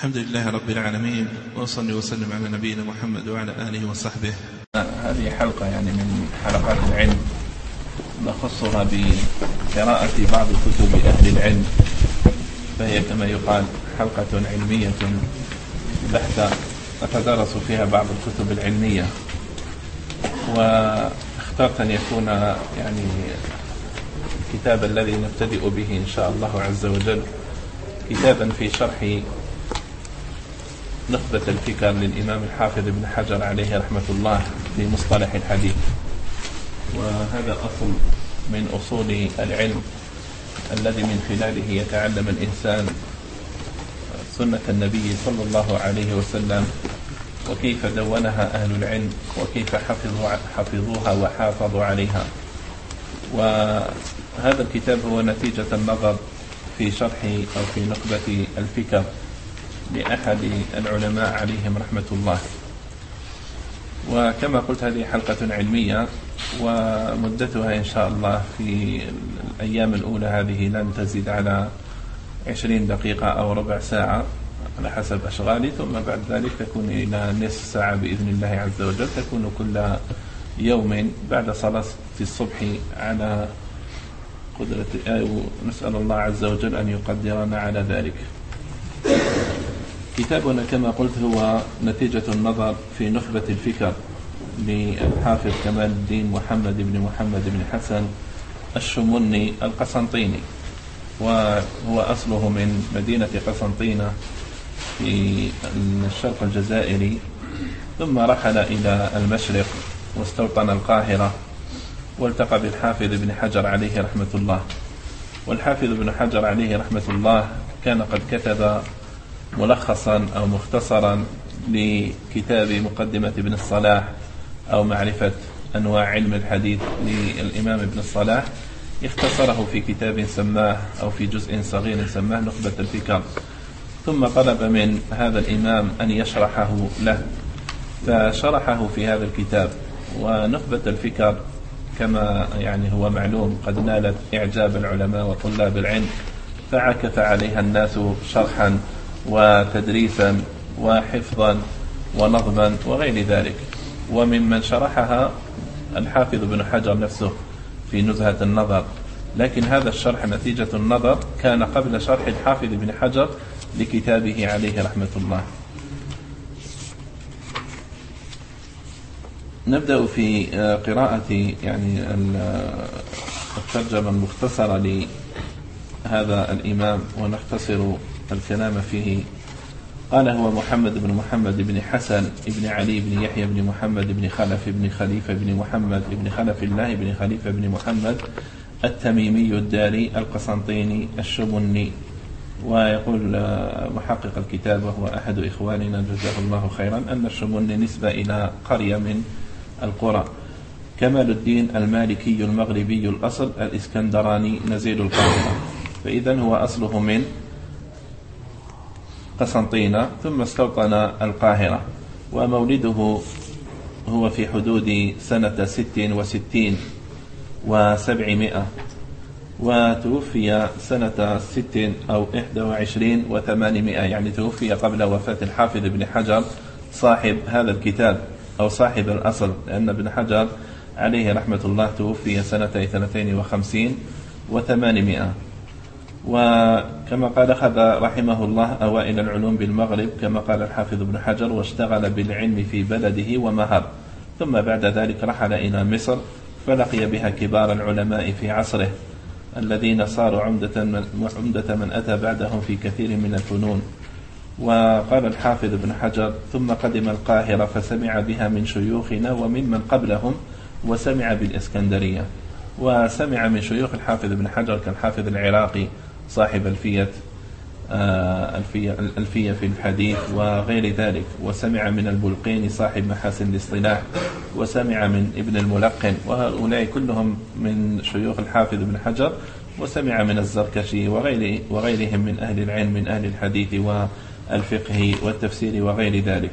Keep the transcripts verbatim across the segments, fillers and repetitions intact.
الحمد لله رب العالمين، وصلي وسلم على نبينا محمد وعلى آله وصحبه. هذه حلقة يعني من حلقات العلم نخصها بقراءة بعض كتب أهل العلم، فهي كما يقال حلقة علمية بحتة نتدرس فيها بعض الكتب العلمية. واخترت أن يكون يعني الكتاب الذي نبتدئ به إن شاء الله عز وجل كتابا في شرح نخبة الفكر للإمام الحافظ ابن حجر عليه رحمة الله في مصطلح الحديث. وهذا أصل من أصول العلم الذي من خلاله يتعلم الإنسان سنة النبي صلى الله عليه وسلم، وكيف دونها أهل العلم، وكيف حفظوها وحافظوا عليها. وهذا الكتاب هو نتيجة النظر في شرح أو في نخبة الفكر لأحد العلماء عليهم رحمة الله. وكما قلت هذه حلقة علمية، ومدتها إن شاء الله في الأيام الأولى هذه لن تزيد على عشرين دقيقة أو ربع ساعة على حسب أشغالي، ثم بعد ذلك تكون إلى نصف ساعة بإذن الله عز وجل، تكون كل يوم بعد صلاة الصبح على قدرة أو نسأل الله عز وجل أن يقدرنا على ذلك. كتابنا كما قلت هو نتيجة النظر في نخبة الفكر للحافظ كمال الدين محمد بن محمد بن حسن الشمني القسنطيني، وهو أصله من مدينة قسنطينة في الشرق الجزائري، ثم رحل إلى المشرق واستوطن القاهرة والتقى بالحافظ ابن حجر عليه رحمة الله. والحافظ ابن حجر عليه رحمة الله كان قد كتب ملخصا أو مختصرا لكتاب مقدمة ابن الصلاح أو معرفة أنواع علم الحديث للإمام ابن الصلاح، اختصره في كتاب سماه أو في جزء صغير سماه نخبة الفكر، ثم طلب من هذا الإمام أن يشرحه له فشرحه في هذا الكتاب. ونخبة الفكر كما يعني هو معلوم قد نالت إعجاب العلماء وطلاب العلم، فعكف عليها الناس شرحا وتدريسا وحفظا ونظما وغير ذلك. وممن شرحها الحافظ ابن حجر نفسه في نزهة النظر، لكن هذا الشرح نتيجة النظر كان قبل شرح الحافظ ابن حجر لكتابه عليه رحمة الله. نبدأ في قراءة يعني الترجمة المختصرة لهذا الإمام ونختصر الكلام فيه. قال: هو محمد بن محمد بن حسن بن علي بن يحيى بن محمد بن خلف بن خليفة بن محمد بن خلف الله بن خليفة بن محمد التميمي الداري القسنطيني الشمني. ويقول محقق الكتاب وهو أحد إخواننا جزاه الله خيرا أن الشمني نسبة إلى قرية من القرى. كمال الدين المالكي المغربي الأصل الإسكندراني نزيل القاهرة، فإذا هو أصله من قسنطينة ثم استوطن القاهرة. ومولده هو في حدود سنة ست وستين وسبعمائة، وتوفي سنة ست أو إحدى وعشرين وثمانمائة، يعني توفي قبل وفاة الحافظ ابن حجر صاحب هذا الكتاب أو صاحب الأصل، لأن ابن حجر عليه رحمة الله توفي سنة اثنتين وخمسين وثمانمائة. وكما قال أخذ رحمه الله أوائل العلوم بالمغرب كما قال الحافظ ابن حجر، واشتغل بالعلم في بلده ومهر، ثم بعد ذلك رحل إلى مصر فلقي بها كبار العلماء في عصره الذين صاروا عمدة من, عمدة من أتى بعدهم في كثير من الفنون. وقال الحافظ ابن حجر: ثم قدم القاهرة فسمع بها من شيوخنا وممن قبلهم، وسمع بالإسكندرية. وسمع من شيوخ الحافظ ابن حجر كالحافظ العراقي صاحب الفية الفية, الفية في الحديث وغير ذلك، وسمع من البلقيني صاحب محاسن الاصطلاح، وسمع من ابن الملقن، وهؤلاء كلهم من شيوخ الحافظ ابن حجر. وسمع من الزركشي وغيره وغيرهم من أهل العلم من أهل الحديث والفقه والتفسير وغير ذلك.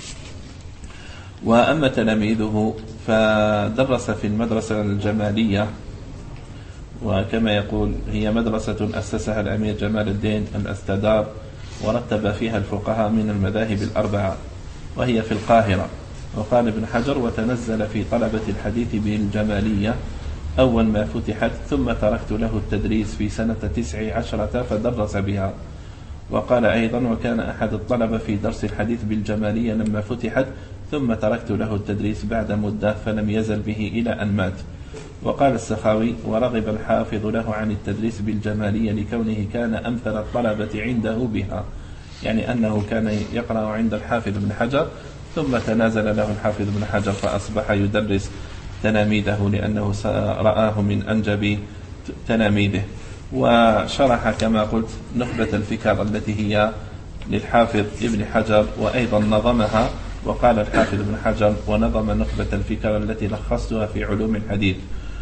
وأما تلاميذه فدرس في المدرسة الجمالية، وكما يقول هي مدرسة أسسها الأمير جمال الدين الأستدار ورتب فيها الفقهاء من المذاهب الأربعة، وهي في القاهرة. وقال ابن حجر: وتنزل في طلبة الحديث بالجمالية أول ما فتحت، ثم تركت له التدريس في سنة تسع عشرة فدرس بها. وقال أيضا: وكان أحد الطلبة في درس الحديث بالجمالية لما فتحت، ثم تركت له التدريس بعد مدة فلم يزل به إلى أن مات. وقال السخاوي: ورغب الحافظ له عن التدريس بالجمالية لكونه كان أمثل الطلبة عنده بها، يعني أنه كان يقرأ عند الحافظ بن حجر، ثم تنازل له الحافظ بن حجر فأصبح يدرس تلاميذه لأنه رآه من أنجب تلاميذه. وشرح كما قلت نخبة الفكر التي هي للحافظ ابن حجر، وأيضا نظمها. وقال الحافظ ابن حجر: ونظم نخبة الفكر التي لخصتها في علوم الحديث.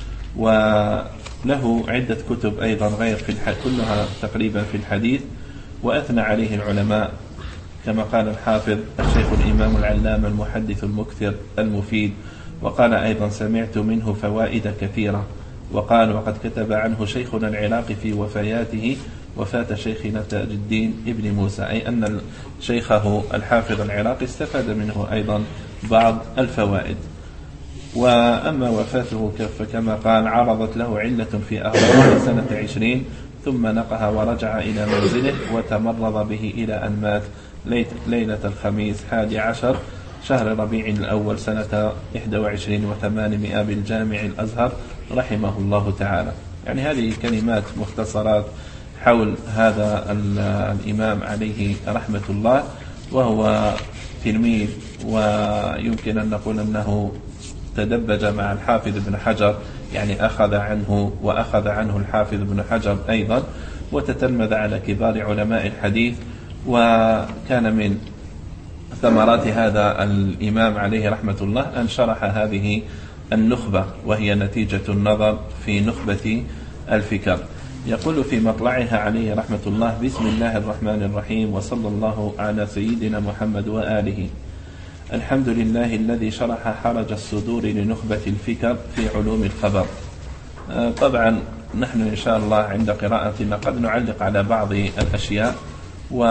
وله عدة كتب أيضا غير في الحديث، كلها تقريبا في الحديث، وأثنى عليه العلماء كما قال الحافظ: الشيخ الإمام العلامة المحدث المكثر المفيد. وقال أيضا: سمعت منه فوائد كثيرة. وقال: وقد كتب عنه شيخنا العراقي في وفياته وفاة شيخنا تاج الدين ابن موسى، أي أن شيخه الحافظ العراقي استفاد منه أيضا بعض الفوائد. وأما وفاته فكما قال: عرضت له علة في أهله سنة عشرين، ثم نقها ورجع إلى منزله، وتمرض به إلى أن مات ليلة الخميس حادي عشر شهر ربيع الأول سنة إحدى وعشرين وثمانمائة بالجامع الأزهر رحمه الله تعالى. يعني هذه كلمات مختصرات حول هذا الإمام عليه رحمة الله، وهو تلميذ، ويمكن أن نقول أنه تدبج مع الحافظ ابن حجر، يعني أخذ عنه وأخذ عنه الحافظ ابن حجر أيضا، وتتلمذ على كبار علماء الحديث. وكان من ثمرات هذا الإمام عليه رحمة الله أن شرح هذه النخبة، وهي نتيجة النظر في نخبة الفكر. يقول في مطلعها عليه رحمة الله: بسم الله الرحمن الرحيم، وصلى الله على سيدنا محمد وآله. الحمد لله الذي شرح حرج الصدور لنخبة الفكر في علوم الخبر. طبعا نحن إن شاء الله عند قراءتنا قد نعلق على بعض الأشياء، و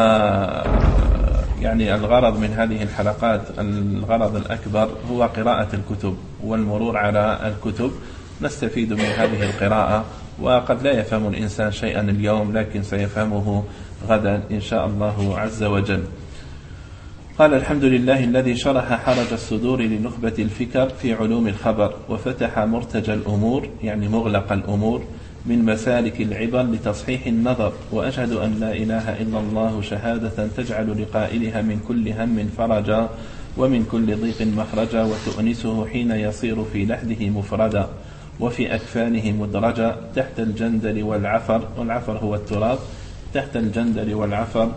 يعني الغرض من هذه الحلقات، الغرض الأكبر هو قراءة الكتب والمرور على الكتب، نستفيد من هذه القراءة. وقد لا يفهم الإنسان شيئا اليوم، لكن سيفهمه غدا إن شاء الله عز وجل. قال: الحمد لله الذي شرح حرج الصدور لنخبة الفكر في علوم الخبر، وفتح مرتجى الأمور، يعني مغلق الأمور، من مسالك العبر لتصحيح النظر. وأشهد أن لا إله إلا الله شهادة تجعل لقائلها من كل هم فرجا، ومن كل ضيق مخرجا، وتؤنسه حين يصير في لحده مفردا، وفي أكفانه مدرجا، تحت الجندل والعفر، والعفر هو التراب، تحت الجندل والعفر،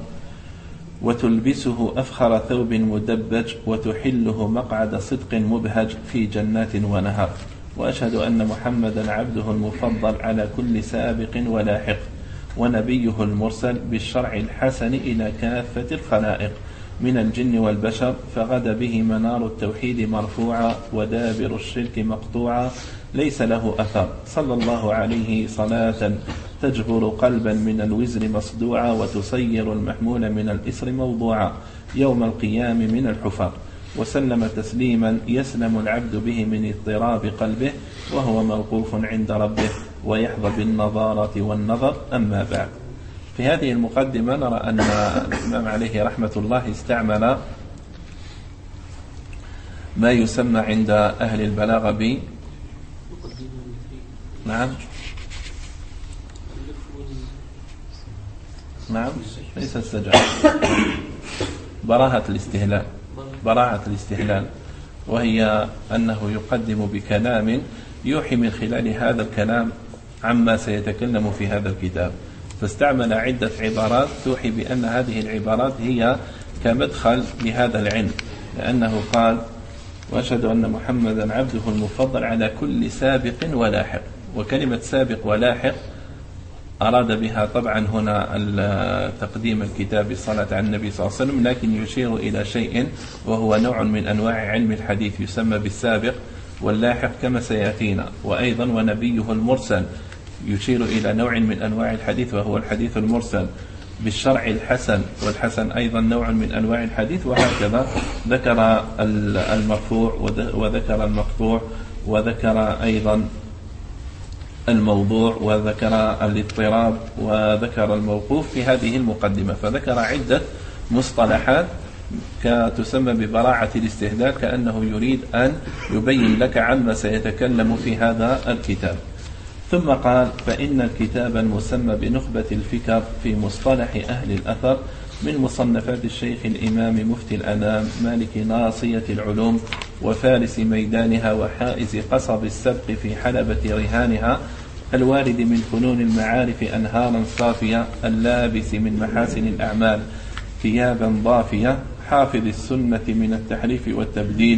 وتلبسه أفخر ثوب مدبج، وتحله مقعد صدق مبهج في جنات ونهر. وأشهد أن محمدا عبده المفضل على كل سابق ولاحق، ونبيه المرسل بالشرع الحسن إلى كافة الخلائق من الجن والبشر، فغدا به منار التوحيد مرفوعا، ودابر الشرك مقطوعا، ليس له أثر. صلى الله عليه صلاة تجبر قلبا من الوزر مصدوعا، وتصير المحمول من الإسر موضوعا يوم القيام من الحفر. وسلم تسليما يسلم العبد به من اضطراب قلبه، وهو موقوف عند ربه ويحظى بالنظارة والنظر. أما بعد، في هذه المقدمة نرى أن الإمام عليه رحمة الله استعمل ما يسمى عند أهل البلاغة ب نعم نعم ليس السجع، براءة الاستهلال، براءة الاستهلال، وهي أنه يقدم بكلام يوحي من خلال هذا الكلام عما سيتكلم في هذا الكتاب، فاستعمل عدة عبارات توحي بأن هذه العبارات هي كمدخل لهذا العلم، لأنه قال: وأشهد أن محمدا عبده المفضل على كل سابق ولاحق. وكلمة سابق ولاحق أراد بها طبعا هنا تقديم الكتاب الصلاة على النبي صلى الله عليه وسلم، لكن يشير إلى شيء وهو نوع من أنواع علم الحديث يسمى بالسابق واللاحق كما سيأتينا. وأيضا ونبيه المرسل يشير إلى نوع من أنواع الحديث وهو الحديث المرسل. بالشرع الحسن، والحسن أيضا نوع من أنواع الحديث، وهكذا ذكر المرفوع وذكر المقطوع وذكر أيضا الموضوع وذكر الاضطراب وذكر الموقوف في هذه المقدمة. فذكر عدة مصطلحات تسمى ببراعة الاستهدال، كأنه يريد أن يبين لك عما سيتكلم في هذا الكتاب. ثم قال: فإن الكتاب المسمى بنخبة الفكر في مصطلح أهل الأثر من مصنفات الشيخ الإمام مفتي الأنام مالك ناصية العلوم وفارس ميدانها وحائز قصب السبق في حلبة رهانها، الوارد من فنون المعارف أنهارا صافية، اللابس من محاسن الأعمال ثيابا ضافية، حافظ السنة من التحريف والتبديل،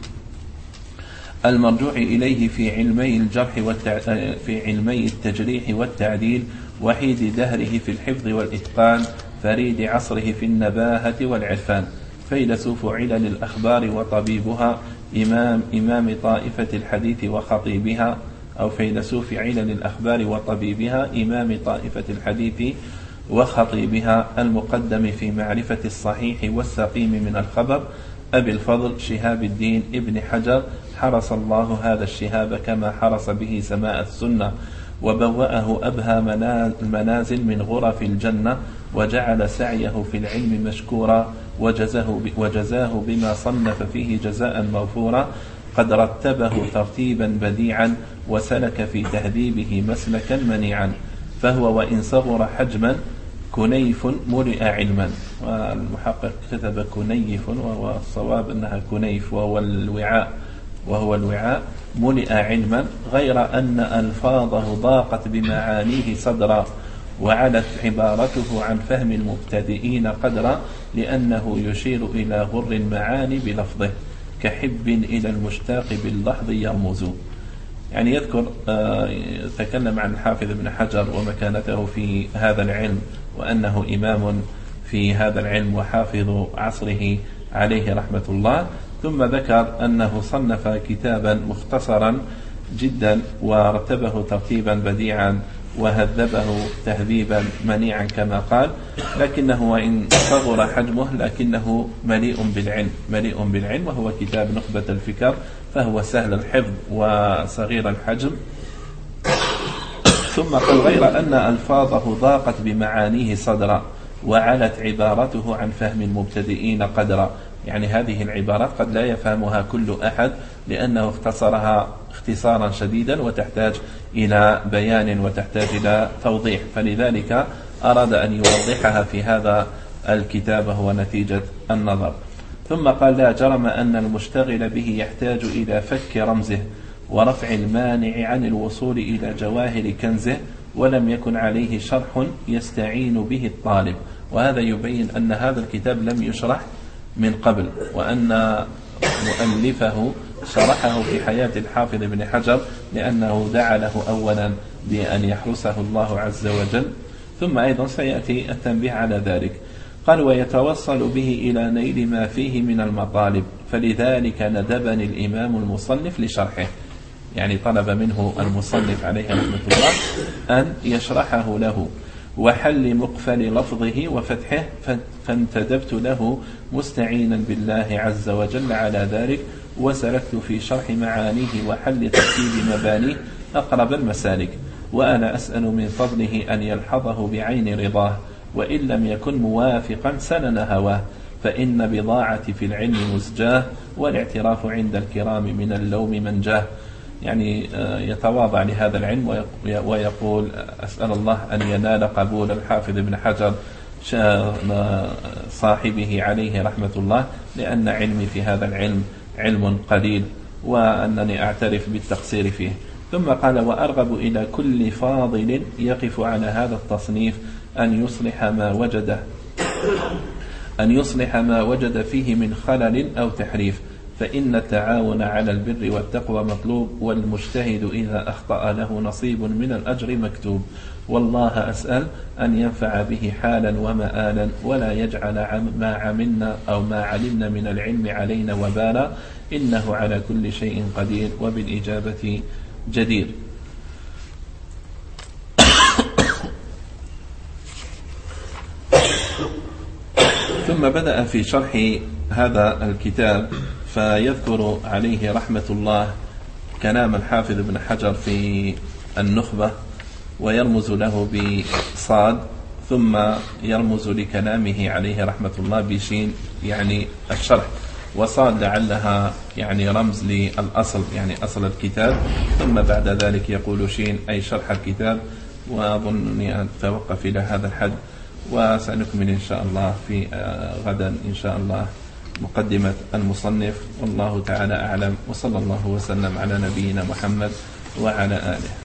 المرجوع إليه في علمي الجرح والتع... في علمي التجريح والتعديل، وحيد دهره في الحفظ والإتقان، فريد عصره في النباهة والعرفان، فيلسوف علل الأخبار وطبيبها، إمام إمام طائفة الحديث وخطيبها، أو فيلسوف علل الأخبار وطبيبها، إمام طائفة الحديث وخطيبها، المقدم في معرفة الصحيح والسقيم من الخبر، أبي الفضل شهاب الدين ابن حجر، حرس الله هذا الشهاب كما حرس به سماء السنة، وبوأه أبهى المنازل من غرف الجنة، وجعل سعيه في العلم مشكورا، وجزاه, وجزاه بما صنف فيه جزاء مغفورا، قد رتبه ترتيبا بديعا، وسلك في تهذيبه مسلكا منيعا، فهو وإن صغر حجما كنيف ملئ علما. والمحقق كتب كنيف، وهو الصواب أنها كنيف، وهو الوعاء وهو الوعاء ملئ علما، غير أن ألفاظه ضاقت بمعانيه صدرا، وعلت عبارته عن فهم المبتدئين قدرا، لأنه يشير إلى غر المعاني بلفظه، كحب إلى المشتاق باللحظ يرمز. يعني يذكر تكلم عن الحافظ ابن حجر ومكانته في هذا العلم، وأنه إمام في هذا العلم وحافظ عصره عليه رحمة الله. ثم ذكر أنه صنف كتابا مختصرا جدا، ورتبه ترتيبا بديعا، وهذبه تهذيبا منيعا كما قال، لكنه وإن صغر حجمه لكنه مليء بالعلم مليء بالعلم وهو كتاب نخبة الفكر، فهو سهل الحفظ وصغير الحجم. ثم قال: غير أن ألفاظه ضاقت بمعانيه صدرا، وعلت عبارته عن فهم المبتدئين قدرا. يعني هذه العبارات قد لا يفهمها كل أحد، لأنه اختصرها اختصارا شديدا وتحتاج إلى بيان وتحتاج إلى توضيح، فلذلك أراد أن يوضحها في هذا الكتاب، هو نتيجة النظر. ثم قال: لا جرم أن المشتغل به يحتاج إلى فك رمزه ورفع المانع عن الوصول إلى جواهر كنزه، ولم يكن عليه شرح يستعين به الطالب. وهذا يبين أن هذا الكتاب لم يشرح من قبل، وأن مؤلفه شرحه في حياة الحافظ ابن حجر، لأنه دعا له أولا بأن يحرسه الله عز وجل، ثم أيضا سيأتي التنبيه على ذلك. قال: ويتوصل به إلى نيل ما فيه من المطالب، فلذلك ندبني الإمام المصنف لشرحه. يعني طلب منه المصنف عليه رحمة الله أن يشرحه له، وحل مقفل لفظه وفتحه، فانتدبت له مستعينا بالله عز وجل على ذلك، وسلكت في شرح معانيه وحل ترتيب مبانيه أقرب المسالك، وأنا أسأل من فضله أن يلحظه بعين رضاه، وإن لم يكن موافقا سنن هواه، فإن بضاعة في العلم مزجاه، والاعتراف عند الكرام من اللوم منجاه. يعني يتواضع لهذا العلم ويقول: أسأل الله أن ينال قبول الحافظ ابن حجر صاحبه عليه رحمة الله، لأن علمي في هذا العلم علم قليل، وأنني أعترف بالتقصير فيه. ثم قال: وأرغب إلى كل فاضل يقف على هذا التصنيف أن يصلح ما وجده أن يصلح ما وجد فيه من خلل أو تحريف، فإن التعاون على البر والتقوى مطلوب، والمجتهد إذا أخطأ له نصيب من الأجر مكتوب. والله أسأل أن ينفع به حالا ومآلا، ولا يجعل ما عملنا أو ما علمنا من العلم علينا وبالا، إنه على كل شيء قدير وبالإجابة جدير. بدأ في شرح هذا الكتاب فيذكر عليه رحمة الله كلام الحافظ ابن حجر في النخبة، ويرمز له بصاد، ثم يرمز لكلامه عليه رحمة الله بشين يعني الشرح، وصاد لعلها يعني رمز للأصل يعني أصل الكتاب، ثم بعد ذلك يقول شين أي شرح الكتاب. وأظنني أن أتوقف إلى هذا الحد، وسنكمل إن شاء الله في غدا إن شاء الله مقدمة المصنف، والله تعالى أعلم، وصلى الله وسلم على نبينا محمد وعلى آله.